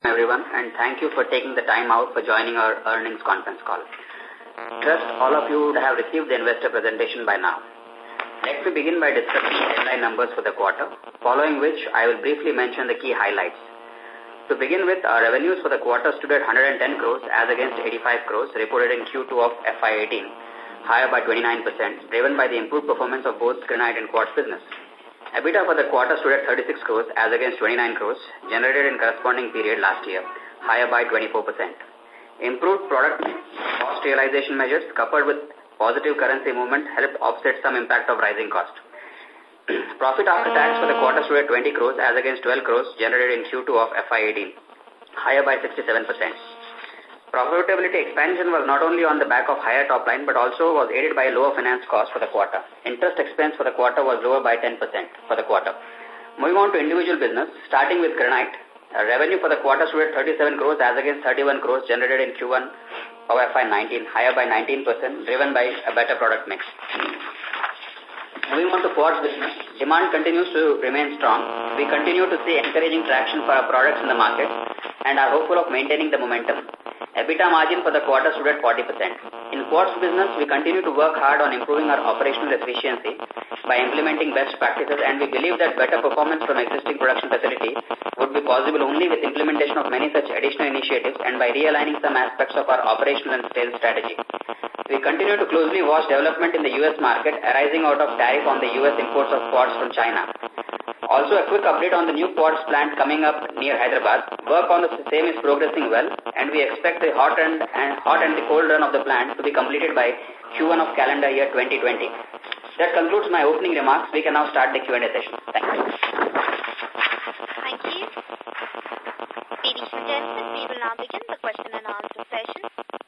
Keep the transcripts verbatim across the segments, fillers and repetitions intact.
Everyone, and thank you for taking the time out for joining our earnings conference call. Trust all of you would have received the investor presentation by now. Let me begin by discussing the headline numbers for the quarter, following which I will briefly mention the key highlights. To begin with, our revenues for the quarter stood at one hundred ten crores as against eighty-five crores reported in Q two of F Y eighteen, higher by twenty-nine percent, driven by the improved performance of both granite and quartz business. EBITDA for the quarter stood at thirty-six crores as against twenty-nine crores generated in corresponding period last year, higher by twenty-four percent. Improved product cost realization measures coupled with positive currency movement helped offset some impact of rising cost. Profit after tax for the quarter stood at twenty crores as against twelve crores generated in Q two of F Y eighteen, higher by sixty-seven percent. Profitability expansion was not only on the back of higher top line but also was aided by lower finance cost for the quarter. Interest expense for the quarter was lower by ten percent for the quarter. Moving on to individual business, starting with granite, uh, revenue for the quarter stood at thirty-seven crores as against thirty-one crores generated in Q one of F Y nineteen, higher by nineteen percent, driven by a better product mix. Moving on to quartz business, demand continues to remain strong. We continue to see encouraging traction for our products in the market and are hopeful of maintaining the momentum. EBITDA margin for the quarter stood at forty percent. In quartz business, we continue to work hard on improving our operational efficiency by implementing best practices, and we believe that better performance from existing production facility would be possible only with implementation of many such additional initiatives and by realigning some aspects of our operational and sales strategy. We continue to closely watch development in the U S market arising out of tariff on the U S imports of quartz from China. Also, a quick update on the new quartz plant coming up near Hyderabad. Work on the same is progressing well, and we expect the hot and, and hot and the cold run of the plant to be completed by Q one of calendar year twenty twenty. That concludes my opening remarks. We can now start the Q and A session. Thank you. Thank you. Ladies and gentlemen, we will now begin the question and answer session.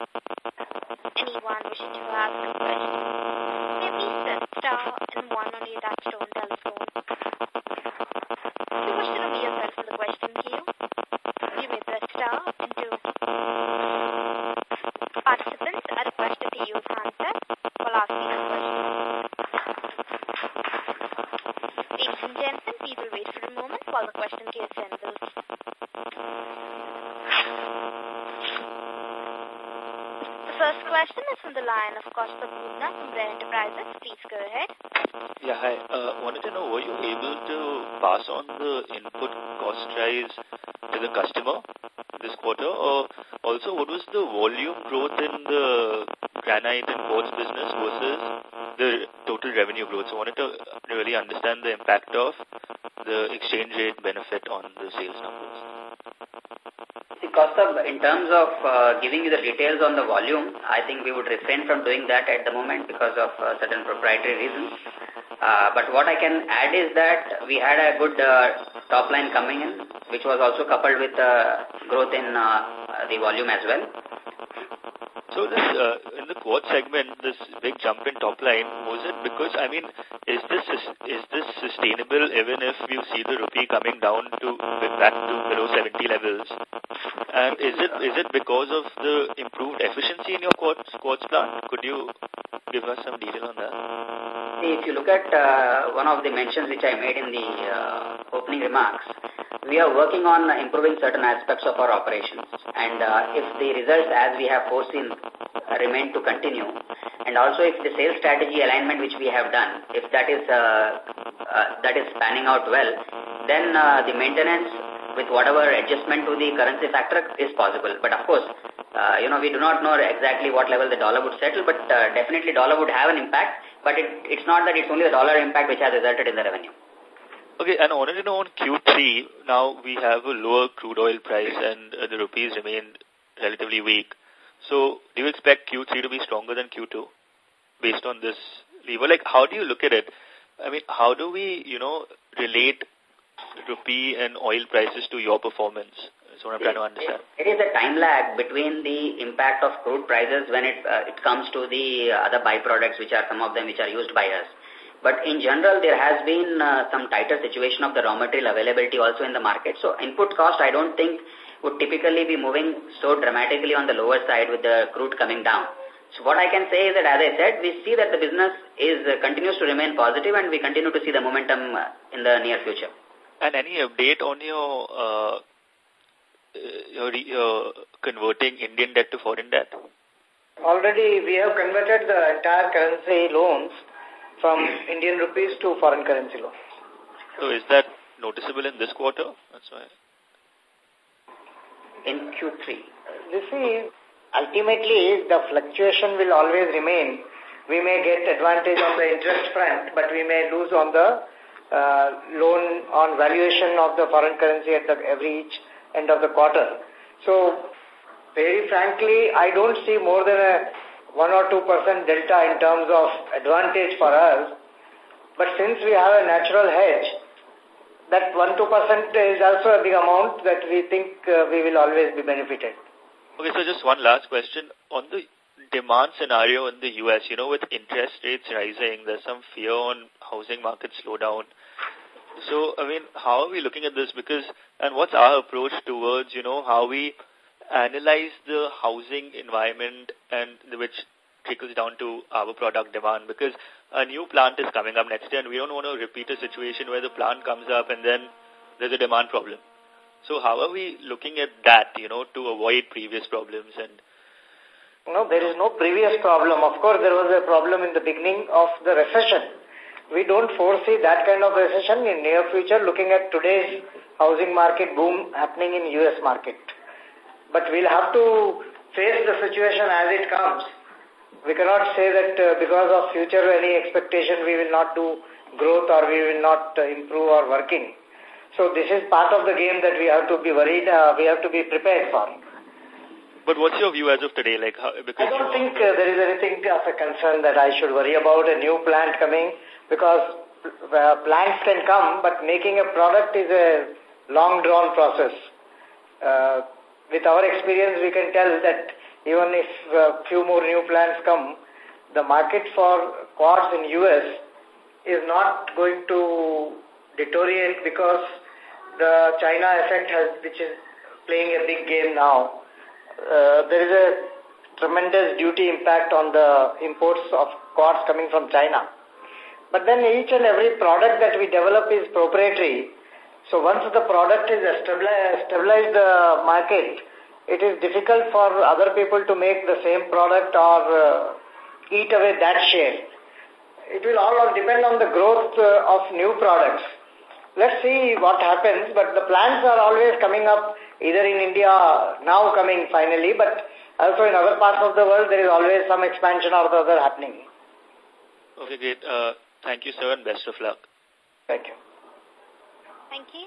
Anyone wishing to ask a question, may please press star and one on your touchtone telephone. If you wish to remove yourself from the question queue, you may press star and two. Participants are requested to use handset while asking a question. Ladies and gentlemen, we will wait for a moment while the question queue assembles. The first question is from the line of Costa Purna from Red Enterprises. Please go ahead. Yeah, hi. Uh, wanted to know, were you able to pass on the input cost rise to the customer this quarter? Or also, what was the volume growth in the granite and quartz business versus the total revenue growth? So I wanted to really understand the impact of the exchange rate benefit on the sales numbers. Costa, in terms of uh, giving you the details on the volume, I think we would refrain from doing that at the moment because of uh, certain proprietary reasons. Uh, but what I can add is that we had a good uh, top line coming in, which was also coupled with uh, growth in uh, the volume as well. So this, uh, in the quartz segment, this big jump in top line, was it because, I mean, is this is this sustainable even if you see the rupee coming down to back to below seventy levels? And is it is it because of the improved efficiency in your quartz, quartz plant? Could you give us some detail on that? If you look at uh, one of the mentions which I made in the uh, opening remarks, we are working on improving certain aspects of our operations. And uh, if the results as we have foreseen uh, remain to continue, and also if the sales strategy alignment which we have done, if that is uh, uh, that is panning out well, then uh, the maintenance with whatever adjustment to the currency factor is possible. But of course, uh, you know, we do not know exactly what level the dollar would settle, but uh, definitely dollar would have an impact. But it, it's not that it's only the dollar impact which has resulted in the revenue. Okay, and I wanted to know on Q three, now we have a lower crude oil price and uh, the rupees remain relatively weak. So do you expect Q three to be stronger than Q two based on this lever? Like, how do you look at it? I mean, how do we, you know, relate rupee and oil prices to your performance? That's what I'm trying to understand. It, it is a time lag between the impact of crude prices when it, uh, it comes to the other byproducts, which are some of them which are used by us. But in general, there has been uh, some tighter situation of the raw material availability also in the market. So input cost, I don't think, would typically be moving so dramatically on the lower side with the crude coming down. So what I can say is that, as I said, we see that the business is uh, continues to remain positive and we continue to see the momentum uh, in the near future. And any update on your uh, uh, uh, converting Indian debt to foreign debt? Already we have converted the entire currency loans from Indian rupees to foreign currency loans. So is that noticeable in this quarter? That's why. In Q three. This is, ultimately, the fluctuation will always remain. We may get advantage on the interest front, but we may lose on the uh, loan on valuation of the foreign currency at the, every each end of the quarter. So, very frankly, I don't see more than a one or two percent delta in terms of advantage for us. But since we have a natural hedge, that one to two percent is also a big amount that we think uh, we will always be benefited. Okay, so just one last question. On the demand scenario in the U S, you know, with interest rates rising, there's some fear on housing market slowdown. So, I mean, how are we looking at this? Because, and what's our approach towards, you know, how we analyze the housing environment and which trickles down to our product demand? Because a new plant is coming up next year and we don't want to repeat a situation where the plant comes up and then there's a demand problem. So how are we looking at that, you know, to avoid previous problems? And No, there is no previous problem. Of course, there was a problem in the beginning of the recession. We don't foresee that kind of recession in near future, looking at today's housing market boom happening in U S market. But we'll have to face the situation as it comes. We cannot say that uh, because of future any expectation we will not do growth or we will not uh, improve our working. So this is part of the game that we have to be worried, uh, we have to be prepared for. But what's your view as of today? Like, how, because I don't think uh, there is anything of a concern that I should worry about a new plant coming, because uh, plants can come, but making a product is a long-drawn process. Uh, with our experience, we can tell that even if a few more new plants come, the market for quartz in U S is not going to deteriorate because the China effect has, which is playing a big game now. Uh, there is a tremendous duty impact on the imports of quartz coming from China. But then each and every product that we develop is proprietary. So once the product is stabilized, stabilized the market, it is difficult for other people to make the same product or uh, eat away that share. It will all depend on the growth uh, of new products. Let's see what happens, but the plants are always coming up, either in India, now coming finally, but also in other parts of the world, there is always some expansion or the other happening. Okay, great. Uh, thank you, sir, and best of luck. Thank you. Thank you.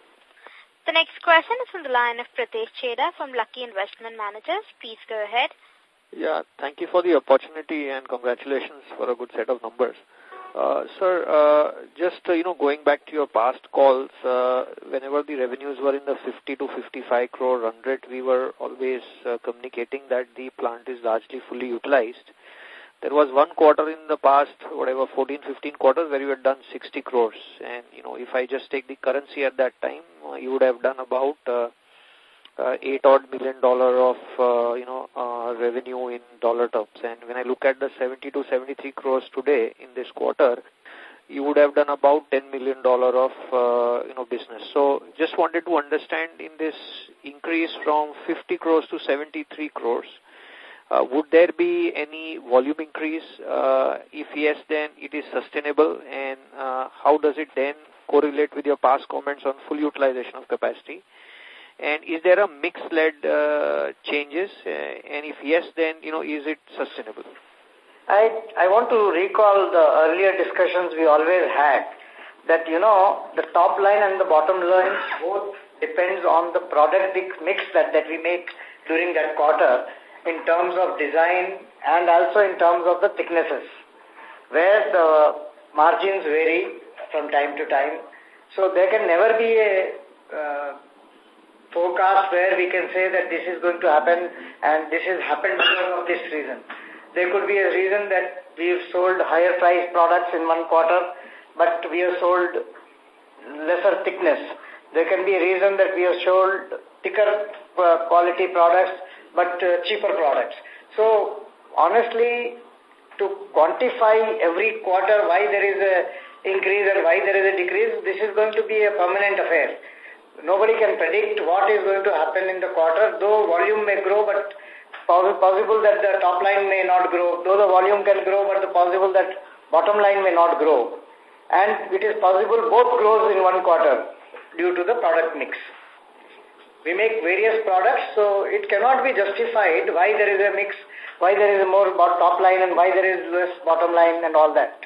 The next question is from the line of Pritesh Chheda from Lucky Investment Managers. Please go ahead. Yeah, thank you for the opportunity and congratulations for a good set of numbers. Uh, sir, uh, just, uh, you know, going back to your past calls, uh, whenever the revenues were in the fifty to fifty-five crore run rate, we were always uh, communicating that the plant is largely fully utilized. There was one quarter in the past, whatever, fourteen, fifteen quarters where you had done sixty crores. And, you know, if I just take the currency at that time, uh, you would have done about uh, uh, eight odd million dollar of, uh, you know, uh, revenue in dollar terms. And when I look at the seventy to seventy-three crores today in this quarter, you would have done about ten million dollar of, uh, you know, business. So just wanted to understand in this increase from fifty crores to seventy-three crores, Uh, would there be any volume increase? Uh, if yes, then it is sustainable, and uh, how does it then correlate with your past comments on full utilization of capacity? And is there a mix-led uh, changes? Uh, and if yes, then, you know, is it sustainable? I, I want to recall the earlier discussions we always had, that, you know, the top line and the bottom line both depends on the product mix that, that we make during that quarter, in terms of design and also in terms of the thicknesses, where the margins vary from time to time. So there can never be a uh, forecast where we can say that this is going to happen and this has happened because of this reason. There could be a reason that we've sold higher priced products in one quarter, but we have sold lesser thickness. There can be a reason that we have sold thicker uh, quality products, but uh, cheaper products. So, honestly, to quantify every quarter why there is a increase and why there is a decrease, this is going to be a permanent affair. nobody can predict what is going to happen in the quarter, though volume may grow, but possible that the top line may not grow, though the volume can grow, but the possible that bottom line may not grow. And it is possible both grows in one quarter due to the product mix. We make various products, so it cannot be justified why there is a mix, why there is a more top line and why there is less bottom line and all that.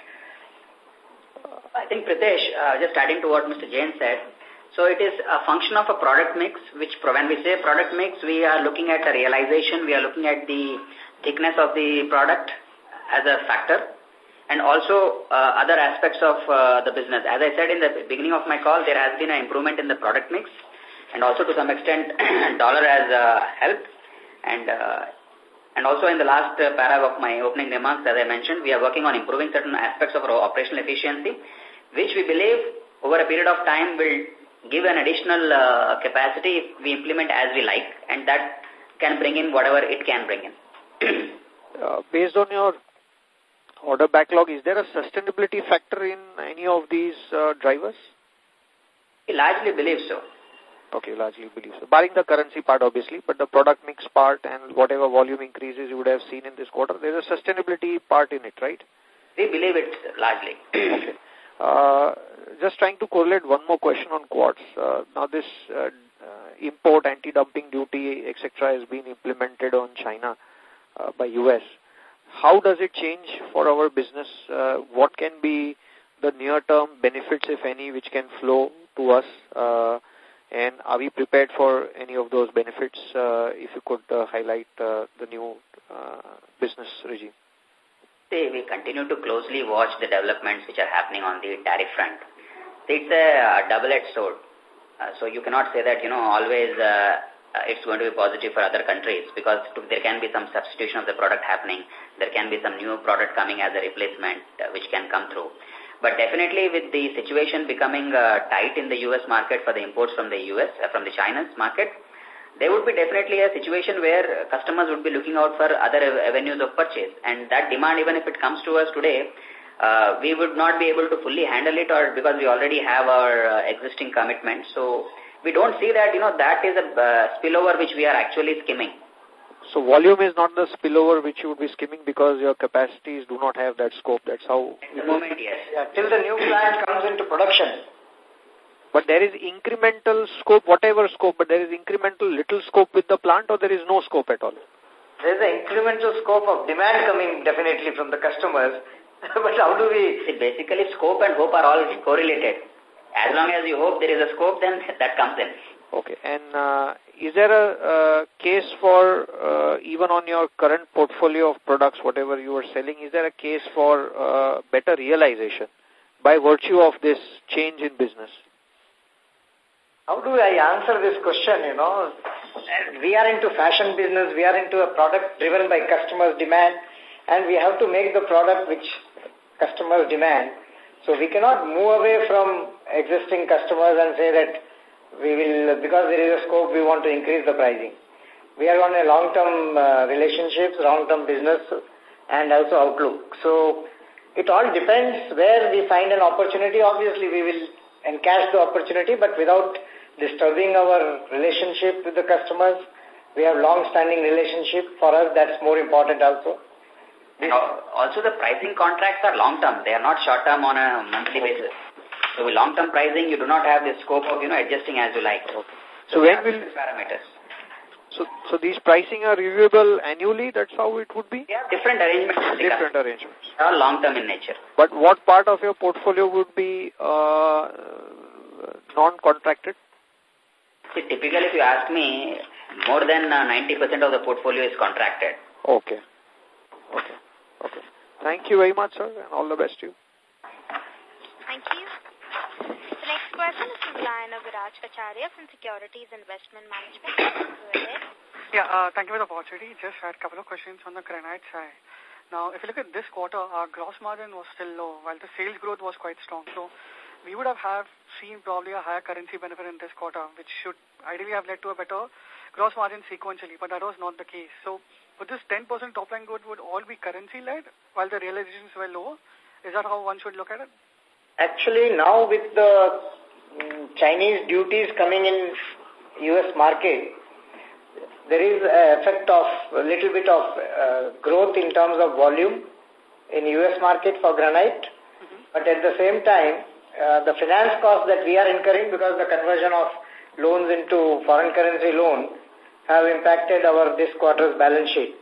I think, Pritesh, uh, just adding to what Mister Jain said, so it is a function of a product mix, which when we say product mix, we are looking at the realization, we are looking at the thickness of the product as a factor, and also uh, other aspects of uh, the business. As I said in the beginning of my call, there has been an improvement in the product mix, and also to some extent, dollar has uh, helped. And uh, and also in the last uh, paragraph of my opening remarks, as I mentioned, we are working on improving certain aspects of our operational efficiency, which we believe over a period of time will give an additional uh, capacity if we implement as we like, and that can bring in whatever it can bring in. uh, based on your order backlog, is there a sustainability factor in any of these uh, drivers? I largely believe so. Okay, largely believe so. Barring the currency part, obviously, but the product mix part and whatever volume increases you would have seen in this quarter, there is a sustainability part in it, right? We believe it largely. Okay. Uh, just trying to correlate one more question on quartz. Uh, now this uh, uh, import anti-dumping duty, et cetera, has been implemented on China uh, by U S. How does it change for our business? Uh, what can be the near-term benefits, if any, which can flow to us? Uh, and are we prepared for any of those benefits? Uh, if you could uh, highlight uh, the new uh, business regime. We continue to closely watch the developments which are happening on the tariff front. It's a double-edged sword. Uh, so you cannot say that, you know, always uh, it's going to be positive for other countries, because to, there can be some substitution of the product happening. There can be some new product coming as a replacement uh, which can come through. But definitely with the situation becoming uh, tight in the U S market for the imports from the U S, uh, from the China's market, there would be definitely a situation where customers would be looking out for other avenues of purchase. And that demand, even if it comes to us today, uh, we would not be able to fully handle it, or because we already have our uh, existing commitments. So we don't see that, you know, that is a uh, spillover which we are actually skimming. So volume is not the spillover which you would be skimming because your capacities do not have that scope. That's how... At the moment, yes. Yeah, till the new plant comes into production. But there is incremental scope, whatever scope, but there is incremental little scope with the plant, or there is no scope at all? There is an incremental scope of demand coming definitely from the customers. But how do we... See, basically, scope and hope are all correlated. As long as you hope there is a scope, then that comes in. Okay. And uh, is there a uh, case for, uh, even on your current portfolio of products, whatever you are selling, is there a case for uh, better realization by virtue of this change in business? How do I answer this question, you know? We are into fashion business, we are into a product driven by customers' demand, and we have to make the product which customers demand. So we cannot move away from existing customers and say that we will, because there is a scope, we want to increase the pricing. We are on a long-term uh, relationships, long-term business, and also outlook. So it all depends where we find an opportunity. Obviously, we will encash the opportunity, but without disturbing our relationship with the customers. We have long-standing relationship. For us, that's more important also. And also the pricing contracts are long-term. They are not short-term on a monthly basis. So with long-term pricing, you do not have the scope of, you know, adjusting as you like. Okay. So, so when will... parameters. So, so these pricing are reviewable annually? That's how it would be? Yeah, different arrangements. Different arrangements. They are long-term in nature. But what part of your portfolio would be uh, non-contracted? See, typically, if you ask me, more than uh, ninety percent of the portfolio is contracted. Okay. Okay. Okay. Thank you very much, sir, and all the best to you. Thank you. The next question is from the line of Viraj Kacharya from Securities Investment Management. Go ahead. Yeah, uh, thank you for the opportunity. Just had a couple of questions on the granite side. Now, if you look at this quarter, our gross margin was still low, while the sales growth was quite strong. So, we would have, have seen probably a higher currency benefit in this quarter, which should ideally have led to a better gross margin sequentially, but that was not the case. So, would this ten percent top-line growth would all be currency-led, while the realizations were lower? Is that how one should look at it? Actually, now with the Chinese duties coming in U S market, there is an effect of a little bit of uh, growth in terms of volume in U S market for granite. Mm-hmm. But at the same time, uh, the finance cost that we are incurring because the conversion of loans into foreign currency loan have impacted our this quarter's balance sheet.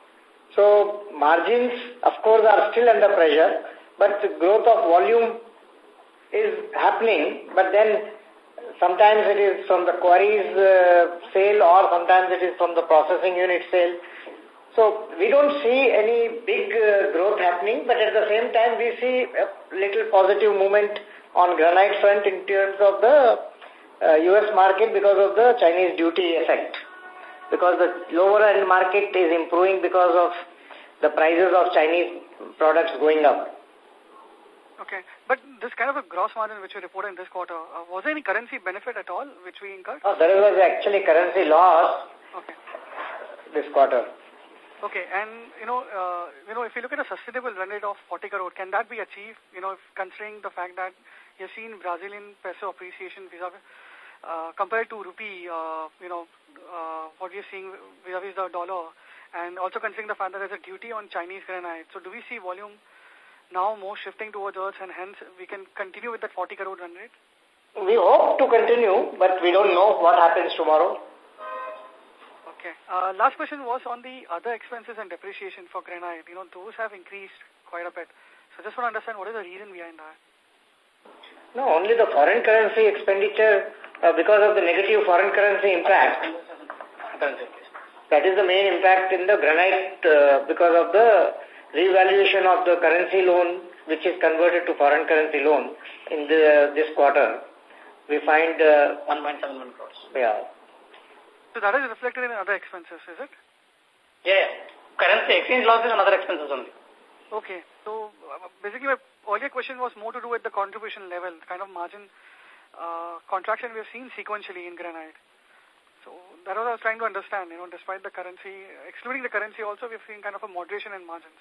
So margins, of course, are still under pressure, but the growth of volume is happening, but then sometimes it is from the quarries uh, sale or sometimes it is from the processing unit sale. So we don't see any big uh, growth happening, but at the same time we see a little positive movement on granite front in terms of the uh, U S market because of the Chinese duty effect. Because the lower end market is improving because of the prices of Chinese products going up. Okay, but this kind of a gross margin which you reported in this quarter, uh, was there any currency benefit at all which we incurred? Oh, there was actually currency loss okay. this quarter. Okay, and you know, uh, you know, if you look at a sustainable run rate of forty crore, can that be achieved? You know, if considering the fact that you've seen Brazilian peso appreciation vis-a-vis uh, compared to rupee, uh, you know, uh, what we're seeing vis-a-vis the dollar, and also considering the fact that there's a duty on Chinese granite. So, do we see volume now more shifting towards earth, and hence we can continue with that forty crore run rate? We hope to continue, but we don't know what happens tomorrow. Okay. Uh, last question was on the other expenses and depreciation for granite. You know, those have increased quite a bit. So just want to understand what is the reason behind that? No, only the foreign currency expenditure uh, because of the negative foreign currency impact. That is the main impact in the granite uh, because of the revaluation of the currency loan which is converted to foreign currency loan in the this quarter. We find uh, one point seven one crores. Yeah. So that is reflected in other expenses, is it? Yeah, currency exchange losses and other expenses only. Okay, so uh, basically my earlier question was more to do with the contribution level, kind of margin uh, contraction we have seen sequentially in granite. So that was what I was trying to understand, you know, despite the currency, excluding the currency also, we've seen kind of a moderation in margins.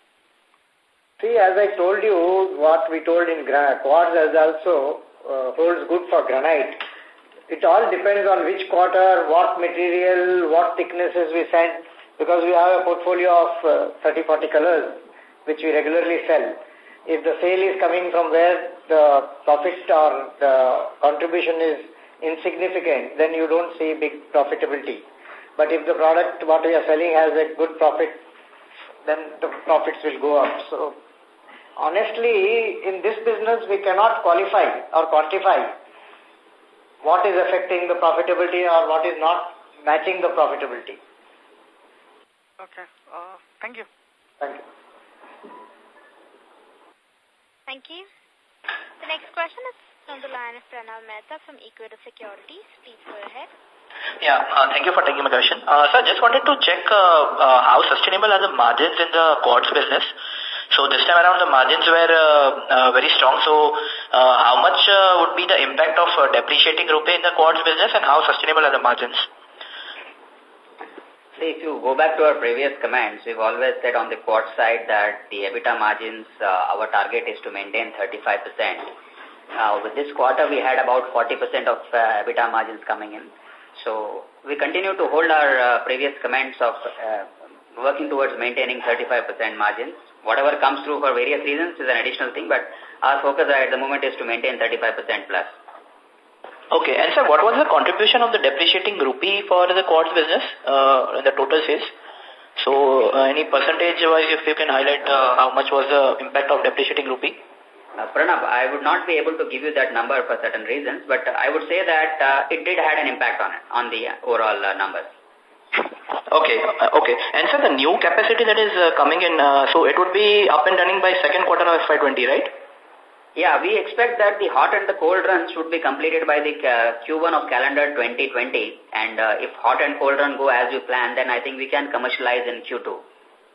See, as I told you, what we told in granite, quartz as also uh, holds good for granite. It all depends on which quarter, what material, what thicknesses we send, because we have a portfolio of uh, thirty, forty colors, which we regularly sell. If the sale is coming from where the profit or the contribution is insignificant, then you don't see big profitability. But if the product, what we are selling has a good profit, then the profits will go up. So, honestly, in this business, we cannot qualify or quantify what is affecting the profitability or what is not matching the profitability. Okay. Uh, thank you. Thank you. Thank you. The next question is from the line of Pranav Mehta from Equirus Securities. Please go ahead. Yeah, uh, thank you for taking my question. Uh, sir, just wanted to check uh, uh, how sustainable are the margins in the quartz business. So this time around the margins were uh, uh, very strong. So uh, how much uh, would be the impact of uh, depreciating rupee in the quartz business and how sustainable are the margins? See, if you go back to our previous comments, we've always said on the quartz side that the EBITDA margins, uh, our target is to maintain thirty-five percent. Uh, with this quarter, we had about forty percent of uh, EBITDA margins coming in. So we continue to hold our uh, previous comments of uh, working towards maintaining thirty-five percent margins. Whatever comes through for various reasons is an additional thing, but our focus at the moment is to maintain thirty-five percent plus. Okay, and sir, what was the contribution of the depreciating rupee for the quartz business uh, in the total sales? So uh, any percentage-wise, if you can highlight uh, how much was the impact of depreciating rupee? Uh, Pranav, I would not be able to give you that number for certain reasons, but I would say that uh, it did had an impact on it, on the overall uh, numbers. Okay, uh, okay. And sir, the new capacity that is uh, coming in, uh, so it would be up and running by second quarter of F Y twenty, right? Yeah, we expect that the hot and the cold runs should be completed by the uh, Q one of calendar twenty twenty, and uh, if hot and cold run go as you plan, then I think we can commercialize in Q two.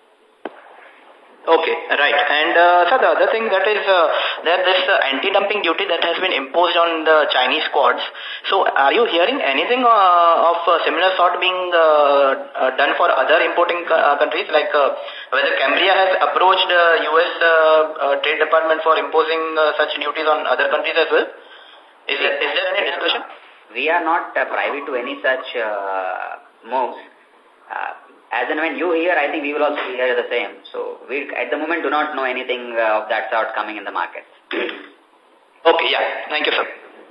Okay, right. And uh, sir, the other thing that is uh, that this uh, anti-dumping duty that has been imposed on the Chinese quartz. So, are you hearing anything uh, of uh, similar sort being uh, uh, done for other importing uh, countries, like uh, whether Cambria has approached the uh, U S uh, uh, Trade Department for imposing uh, such duties on other countries as well? Is there, is there any discussion? We are not uh, privy to any such uh, moves. Uh, as and when you hear, I think we will also hear the same. So we, at the moment, do not know anything uh, of that sort coming in the market. Okay, yeah. Thank you, sir.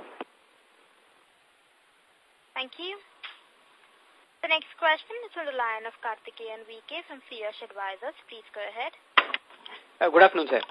Thank you. The next question is on the line of Karthikeyan V K from Fierce Advisors. Please go ahead. Uh, good afternoon, sir.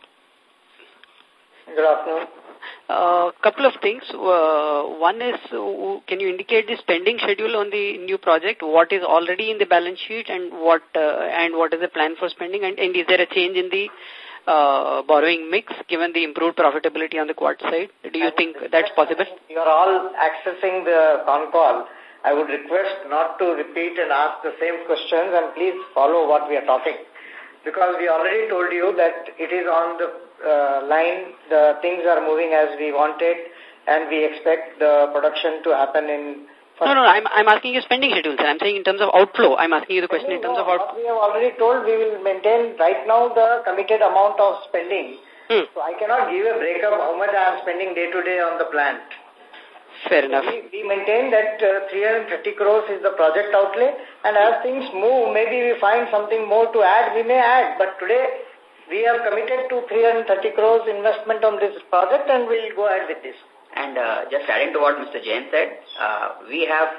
Good afternoon. A uh, couple of things. Uh, one is, uh, can you indicate the spending schedule on the new project? What is already in the balance sheet, and what uh, and what is the plan for spending? And, and is there a change in the uh, borrowing mix given the improved profitability on the Quartz side? Do you think that's possible? You are all accessing the con call. I would request not to repeat and ask the same questions, and please follow what we are talking. Because we already told you that it is on the uh, line, the things are moving as we wanted, and we expect the production to happen in... No, no, I'm, I'm asking you spending schedule, sir. I'm saying in terms of outflow. I'm asking you the question in terms no, of outflow. We have already told we will maintain right now the committed amount of spending. Hmm. So I cannot give a breakup how much I am spending day to day on the plant. Fair enough. We, we maintain that uh, three hundred thirty crores is the project outlay, and as things move, maybe we find something more to add, we may add. But today, we have committed to three hundred thirty crores investment on this project, and we'll go ahead with this. And uh, just adding to what Mister Jain said, uh, we have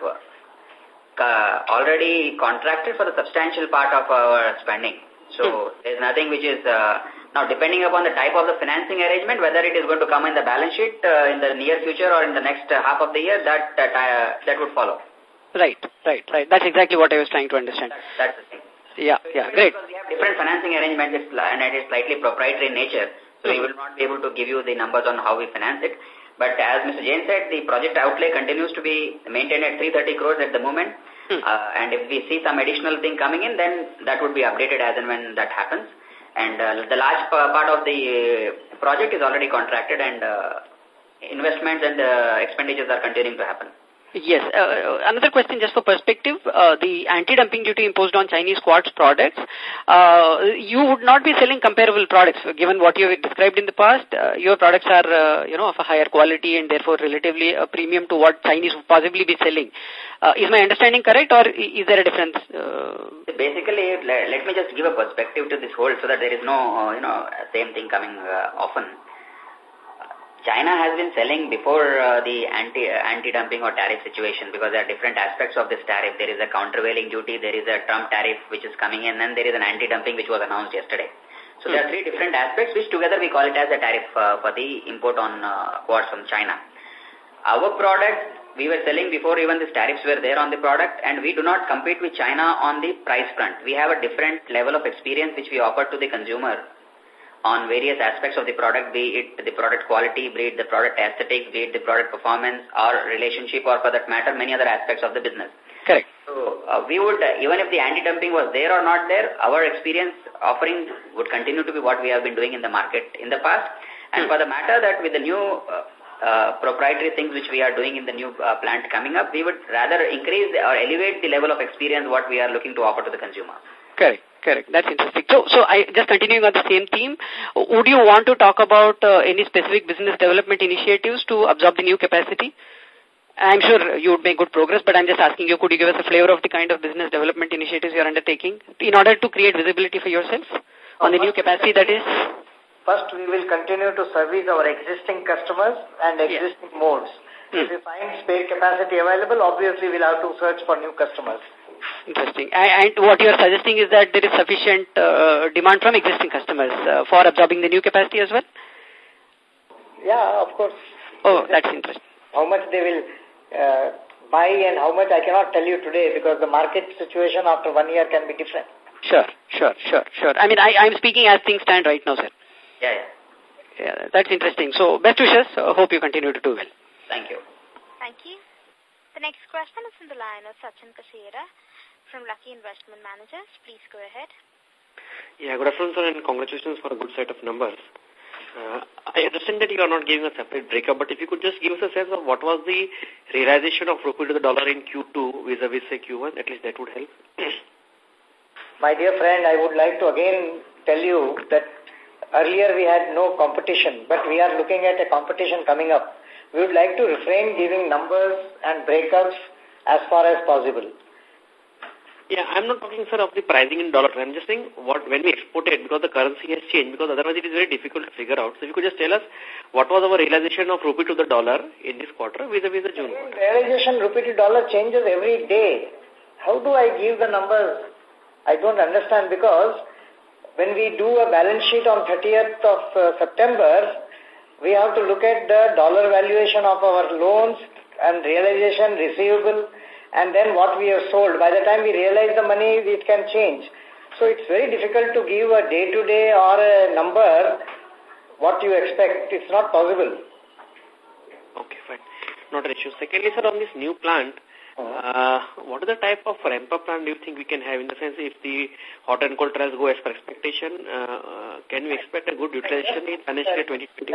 uh, already contracted for the substantial part of our spending. So hmm. there's nothing which is... Uh, Now, depending upon the type of the financing arrangement, whether it is going to come in the balance sheet uh, in the near future or in the next uh, half of the year, that that, uh, that would follow. Right, right, right. That's exactly what I was trying to understand. That, that's the thing. Yeah, so yeah, great. We have different financing arrangements and it is slightly proprietary in nature, so mm-hmm. we will not be able to give you the numbers on how we finance it. But as Mister Jain said, the project outlay continues to be maintained at three hundred thirty crores at the moment. Mm-hmm. uh, and if we see some additional thing coming in, then that would be updated as and when that happens. And uh, the large part of the uh, project is already contracted, and uh, investments and uh, expenditures are continuing to happen. Yes. Uh, another question just for perspective, uh, the anti-dumping duty imposed on Chinese quartz products, uh, you would not be selling comparable products. Given what you have described in the past, uh, your products are, uh, you know, of a higher quality and therefore relatively a premium to what Chinese would possibly be selling. Uh, is my understanding correct, or is there a difference? Uh... Basically, let, let me just give a perspective to this whole so that there is no, uh, you know, same thing coming uh, often. China has been selling before uh, the anti, uh, anti-dumping or tariff situation, because there are different aspects of this tariff. There is a countervailing duty, there is a Trump tariff which is coming in, and there is an anti-dumping which was announced yesterday. So hmm. there are three different aspects which together we call it as a tariff uh, for the import on uh, quartz from China. Our product, we were selling before even these tariffs were there on the product, and we do not compete with China on the price front. We have a different level of experience which we offer to the consumer on various aspects of the product, be it the product quality, be it the product aesthetics, be it the product performance or relationship, or for that matter, many other aspects of the business. Correct. So, uh, we would, uh, even if the anti-dumping was there or not there, our experience offering would continue to be what we have been doing in the market in the past. And hmm. for the matter that with the new uh, uh, proprietary things which we are doing in the new uh, plant coming up, we would rather increase or elevate the level of experience what we are looking to offer to the consumer. Correct. Correct. That's interesting. So, so I just continuing on the same theme, would you want to talk about uh, any specific business development initiatives to absorb the new capacity? I'm sure you would make good progress, but I'm just asking you, could you give us a flavor of the kind of business development initiatives you're undertaking in order to create visibility for yourself on the new capacity that is? First, we will continue to service our existing customers and existing yeah. modes. Hmm. If we find spare capacity available, obviously we'll have to search for new customers. Interesting. And what you are suggesting is that there is sufficient uh, demand from existing customers uh, for absorbing the new capacity as well? Yeah, of course. Oh, that's interesting. How much they will uh, buy and how much I cannot tell you today, because the market situation after one year can be different. Sure, sure, sure, sure. I mean, I, I'm speaking as things stand right now, sir. Yeah, yeah. Yeah, that's interesting. So, best wishes. Uh, hope you continue to do well. Thank you. Thank you. The next question is from the line of Sachin Kasera from Lucky Investment Managers. Please go ahead. Yeah, good afternoon, sir, and congratulations for a good set of numbers. Uh, I understand that you are not giving a separate breakup, but if you could just give us a sense of what was the realization of rupee to the dollar in Q two vis-a-vis, say, Q one, at least that would help. My dear friend, I would like to again tell you that earlier we had no competition, but we are looking at a competition coming up. we would like to refrain giving numbers and breakups as far as possible. Yeah, I'm not talking, sir, of the pricing in dollar. I'm just saying what when we export it, because the currency has changed, because otherwise it is very difficult to figure out. So if you could just tell us what was our realization of rupee to the dollar in this quarter vis-a-vis the June quarter. Realization rupee to dollar changes every day. How do I give the numbers? I don't understand, because when we do a balance sheet on thirtieth of uh, September, we have to look at the dollar valuation of our loans and realization receivable, and then what we have sold. By the time we realize the money, it can change. So it's very difficult to give a day-to-day or a number what you expect. It's not possible. Okay, fine. Not an issue. Secondly, sir, on this new plant, uh, what is the type of ramp-up plan do you think we can have? In the sense, if the hot and cold trials go as per expectation, uh, can we expect a good utilization in financial year twenty twenty?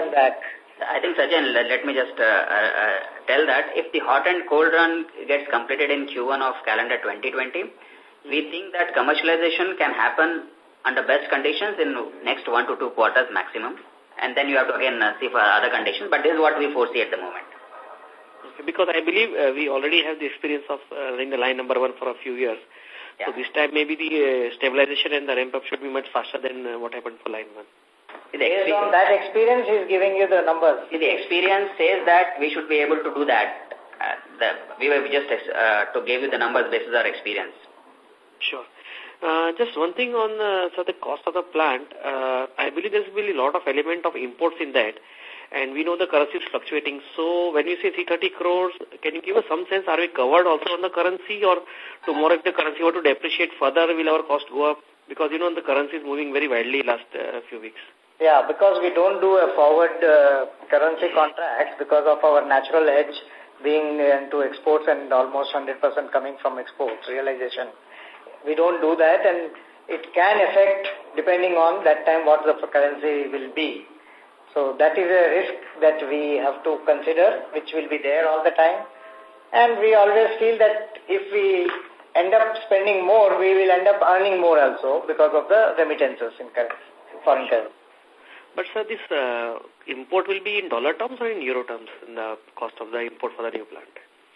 I think, Sajjan, let, let me just uh, uh, tell that if the hot and cold run gets completed in Q one of calendar twenty twenty, we think that commercialization can happen under best conditions in next one to two quarters maximum. And then you have to again uh, see for other conditions. But this is what we foresee at the moment. Okay, because I believe uh, we already have the experience of uh, running the line number one for a few years. Yeah. So this time maybe the uh, stabilization and the ramp-up should be much faster than uh, what happened for line one. Based on that experience, he is giving you the numbers. The experience says that we should be able to do that. Uh, the, we were just uh, to give you the numbers based on our experience. Sure. Uh, just one thing on uh, so the cost of the plant. Uh, I believe there will be a lot of element of imports in that. And we know the currency is fluctuating. So when you say three hundred thirty crores, can you give us some sense? Are we covered also on the currency, or tomorrow if the currency were to depreciate further, will our cost go up? Because, you know, the currency is moving very widely last uh, few weeks. Yeah, because we don't do a forward uh, currency contract because of our natural hedge being into exports and almost one hundred percent coming from exports realization. We don't do that, and it can affect, depending on that time, what the currency will be. So that is a risk that we have to consider, which will be there all the time. And we always feel that if we end up spending more, we will end up earning more also because of the remittances in currency, foreign currency. But, sir, this uh, import will be in dollar terms or in euro terms, in the cost of the import for the new plant?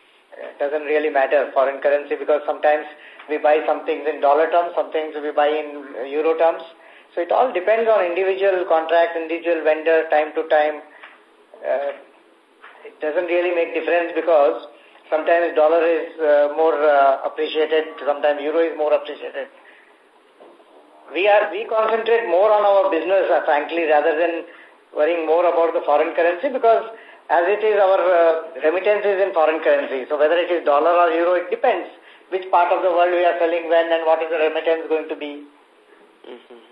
It doesn't really matter, foreign currency, because sometimes we buy some things in dollar terms, some things we buy in euro terms. So it all depends on individual contract, individual vendor, time to time. Uh, it doesn't really make difference, because sometimes dollar is uh, more uh, appreciated, sometimes euro is more appreciated. We are we concentrate more on our business, uh, frankly, rather than worrying more about the foreign currency, because as it is, our uh, remittance is in foreign currency. So whether it is dollar or euro, it depends which part of the world we are selling when and what is the remittance going to be. Mm-hmm.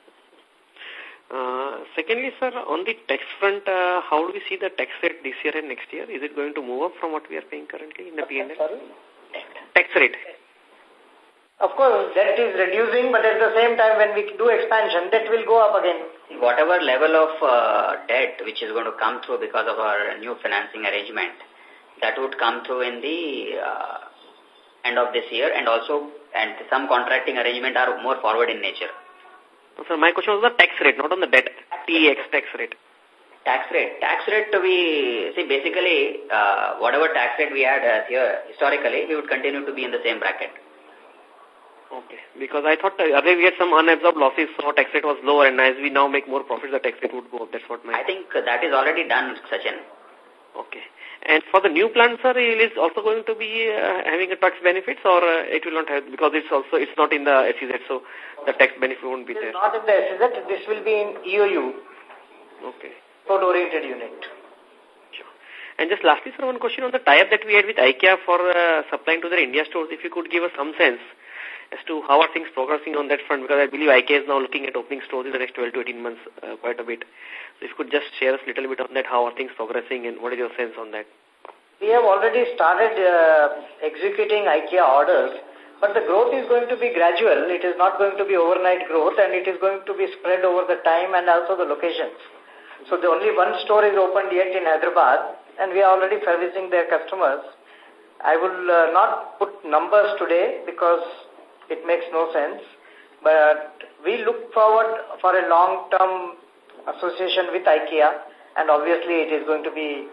Uh, secondly, sir, on the tax front, uh, how do we see the tax rate this year and next year? Is it going to move up from what we are paying currently in the P and L? Sorry? Tax rate. Of course, debt is reducing, but at the same time, when we do expansion, debt will go up again. Whatever level of uh, debt which is going to come through because of our new financing arrangement, that would come through in the uh, end of this year, and also, and some contracting arrangement are more forward in nature. So my question was the tax rate, not on the debt. T X tax rate. Tax rate. Tax rate, we see basically uh, whatever tax rate we had uh, here historically, we would continue to be in the same bracket. Okay, because I thought uh, earlier we had some unabsorbed losses, so tax rate was lower, and as we now make more profits, the tax rate would go up. That's what my... I think that is already done, Sachin. Okay. And for the new plant, sir, it is also going to be uh, having a tax benefits, or uh, it will not have, because it's also, it's not in the S E Z, so the tax benefit won't be there. It is not in the S E Z, this will be in E O U. Okay. Code-oriented unit. Sure. And just lastly, sir, one question on the tie-up that we had with IKEA for uh, supplying to their India stores. If you could give us some sense as to how are things progressing on that front, because I believe IKEA is now looking at opening stores in the next twelve to eighteen months uh, quite a bit. So if you could just share us a little bit on that, how are things progressing and what is your sense on that? We have already started uh, executing IKEA orders, but the growth is going to be gradual. It is not going to be overnight growth, and it is going to be spread over the time and also the locations. So the only one store is opened yet in Hyderabad, and we are already servicing their customers. I will uh, not put numbers today because it makes no sense, but we look forward for a long-term association with IKEA, and obviously it is going to be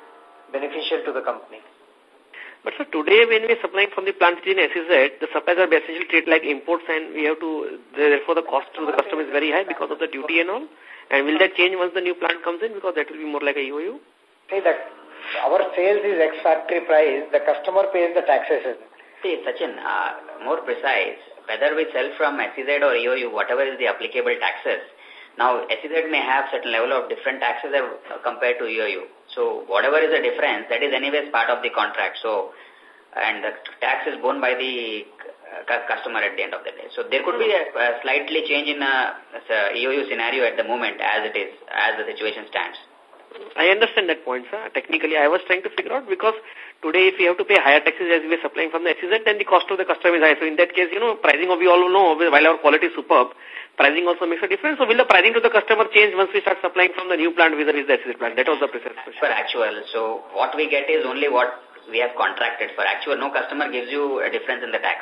beneficial to the company. But so today when we are supplying from the plant in S E Z, the suppliers are basically treated like imports and we have to, therefore the cost to the customer is very high because of the duty and all. And will that change once the new plant comes in because that will be more like a E O U? See, that our sales is ex-factory price, the customer pays the taxes. See, Sachin, uh, more precise, whether we sell from S E Z or E O U, whatever is the applicable taxes, now S E Z may have certain level of different taxes compared to E O U. So whatever is the difference, that is anyways part of the contract. So, and the tax is borne by the customer at the end of the day. So there could be a, a slightly change in a, a E O U scenario at the moment as it is, as the situation stands. I understand that point, sir. Technically, I was trying to figure out because today if we have to pay higher taxes as we are supplying from the S E Z, then the cost of the customer is high. So in that case, you know, pricing of we all know, while our quality is superb, pricing also makes a difference. So will the pricing to the customer change once we start supplying from the new plant vis-a-vis the S E Z plant? That was the precise question. For actual. So what we get is only what we have contracted. For actual, no customer gives you a difference in the tax.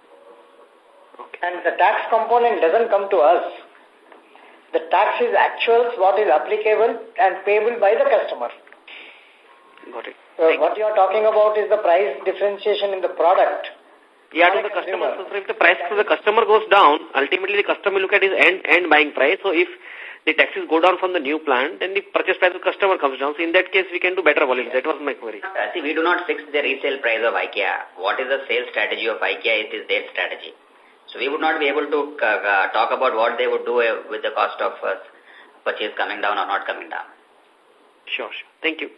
Okay. And the tax component doesn't come to us. The tax is actuals, what is applicable and payable by the customer. Got it. So what you are talking about is the price differentiation in the product. Yeah, to the customer. So if the price to the customer goes down, ultimately the customer look at his end, end buying price. So if the taxes go down from the new plant, then the purchase price of the customer comes down. So in that case, we can do better volume. That was my query. Uh, see, we do not fix the resale price of IKEA. What is the sales strategy of IKEA? It is their strategy. So we would not be able to uh, uh, talk about what they would do uh, with the cost of uh, purchase coming down or not coming down. Sure, sure. Thank you.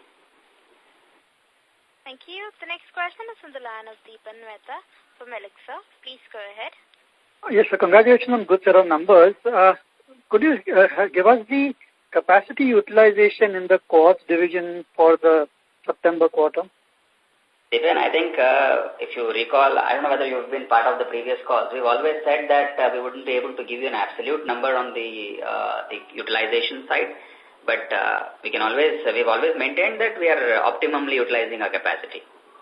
Thank you. The next question is from the line of Deepan Mehta from Alexa. Please go ahead. Yes, sir. Congratulations on good set of numbers. Uh, could you uh, give us the capacity utilization in the quartz division for the September quarter? Deepan, I think uh, if you recall, I don't know whether you've been part of the previous calls, we've always said that uh, we wouldn't be able to give you an absolute number on the, uh, the utilization side. But uh, we can always, uh, we've always maintained that we are optimally utilizing our capacity.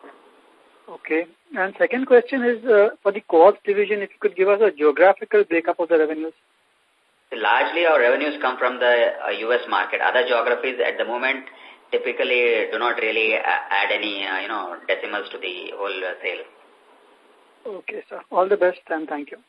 Okay. And second question is, uh, for the quartz division, if you could give us a geographical breakup of the revenues. Largely our revenues come from the uh, U S market. Other geographies at the moment typically do not really uh, add any, uh, you know, decimals to the whole uh, sale. Okay, sir. All the best and thank you.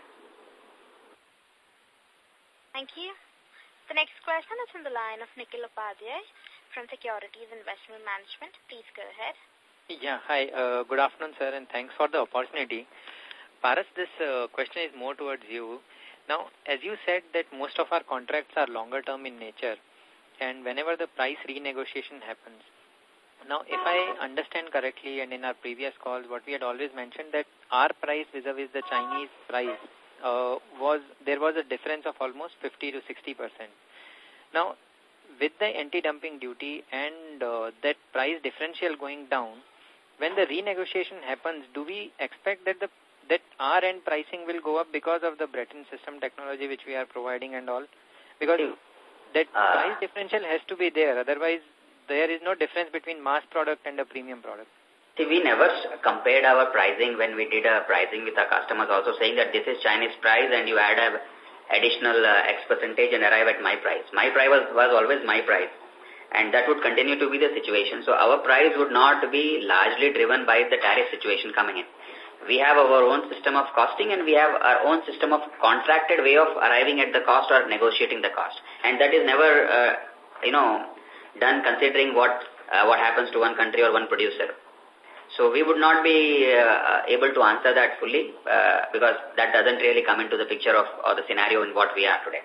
Thank you. The next question is from the line of Nikhil Upadhyay from Securities Investment Management. Please go ahead. Yeah, hi. Uh, good afternoon, sir, and thanks for the opportunity. Paras, this uh, question is more towards you. Now, as you said that most of our contracts are longer term in nature, and whenever the price renegotiation happens, now if I understand correctly and in our previous calls, what we had always mentioned that our price vis-a-vis the Chinese price uh, was, there was a difference of almost fifty to sixty percent. Now, with the anti-dumping duty and uh, that price differential going down, when the renegotiation happens, do we expect that the that our end pricing will go up because of the Breton system technology which we are providing and all? Because that uh, price differential has to be there. Otherwise, there is no difference between mass product and a premium product. See, we never compared our pricing when we did a pricing with our customers, also saying that this is Chinese price and you add a additional uh, X percentage and arrive at my price. My price was, was always my price. And that would continue to be the situation. So our price would not be largely driven by the tariff situation coming in. We have our own system of costing and we have our own system of contracted way of arriving at the cost or negotiating the cost. And that is never, uh, you know, done considering what, uh, what happens to one country or one producer. So we would not be uh, able to answer that fully uh, because that doesn't really come into the picture of or the scenario in what we are today.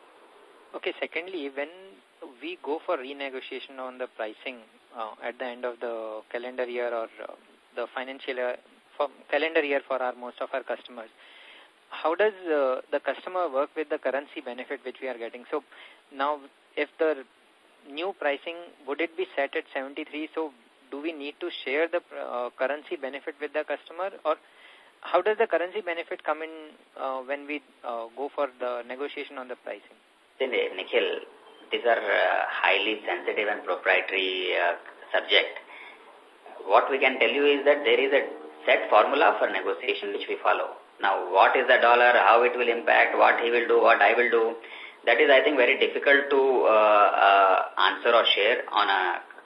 Okay, secondly, when we go for renegotiation on the pricing uh, at the end of the calendar year or uh, the financial year, for calendar year for our most of our customers, how does uh, the customer work with the currency benefit which we are getting? So now if the new pricing, would it be set at seventy-three, so do we need to share the uh, currency benefit with the customer, or how does the currency benefit come in uh, when we uh, go for the negotiation on the pricing? Nikhil, these are uh, highly sensitive and proprietary uh, subject. What we can tell you is that there is a set formula for negotiation which we follow. Now, what is the dollar, how it will impact, what he will do, what I will do, that is, I think, very difficult to uh, uh, answer or share on a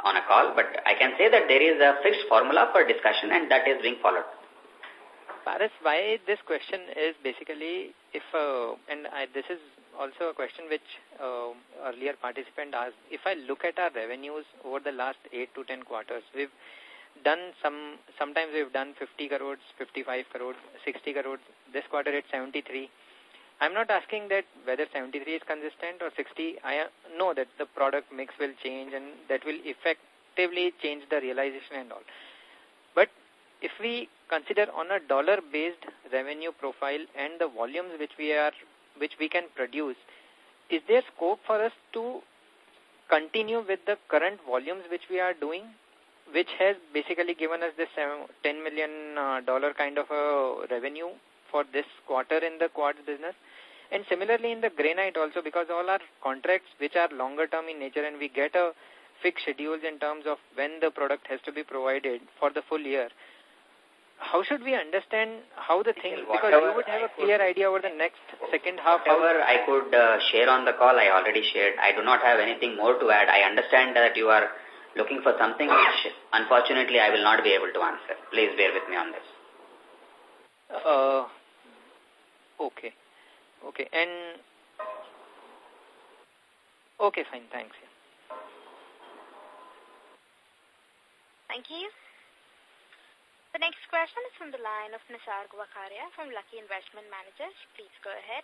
on a call, but I can say that there is a fixed formula for discussion and that is being followed. Paras, why this question is basically, if, uh, and I, this is also a question which uh, earlier participant asked, if I look at our revenues over the last eight to ten quarters, we've done some, sometimes we've done fifty crores, fifty-five crores, sixty crores, this quarter it's seventy-three. I'm not asking that whether seventy-three is consistent or sixty. I know that the product mix will change and that will effectively change the realization and all. But if we consider on a dollar-based revenue profile and the volumes which we are, which we can produce, is there scope for us to continue with the current volumes which we are doing, which has basically given us this ten million dollar uh, kind of a revenue for this quarter in the quartz business? And similarly in the granite also, because all our contracts which are longer term in nature and we get a fixed schedules in terms of when the product has to be provided for the full year. How should we understand how the thing, because you would have a clear idea over the next second half. Whatever I could uh, share on the call, I already shared. I do not have anything more to add. I understand that you are looking for something which, unfortunately, I will not be able to answer. Please bear with me on this. Uh, okay. Okay. And, okay, fine. Thanks. Thank you. The next question is from the line of Nisarg Vakharia from Lucky Investment Managers. Please go ahead.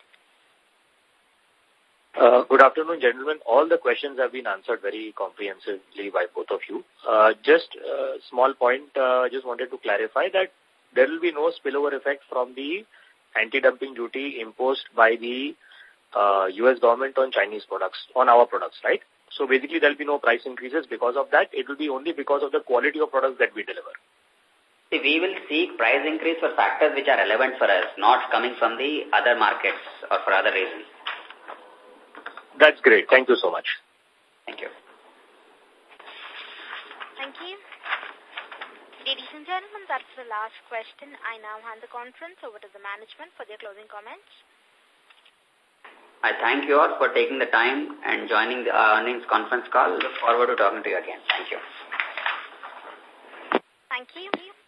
Uh, good afternoon, gentlemen. All the questions have been answered very comprehensively by both of you. Uh, just a small point, uh, just wanted to clarify that there will be no spillover effect from the anti-dumping duty imposed by the uh, U S government on Chinese products, on our products, right? So basically there will be no price increases because of that. It will be only because of the quality of products that we deliver. See, we will seek price increase for factors which are relevant for us, not coming from the other markets or for other reasons. That's great. Thank you so much. Thank you. Thank you. Ladies and gentlemen, that's the last question. I now hand the conference over to the management for their closing comments. I thank you all for taking the time and joining the earnings conference call. Look forward to talking to you again. Thank you. Thank you.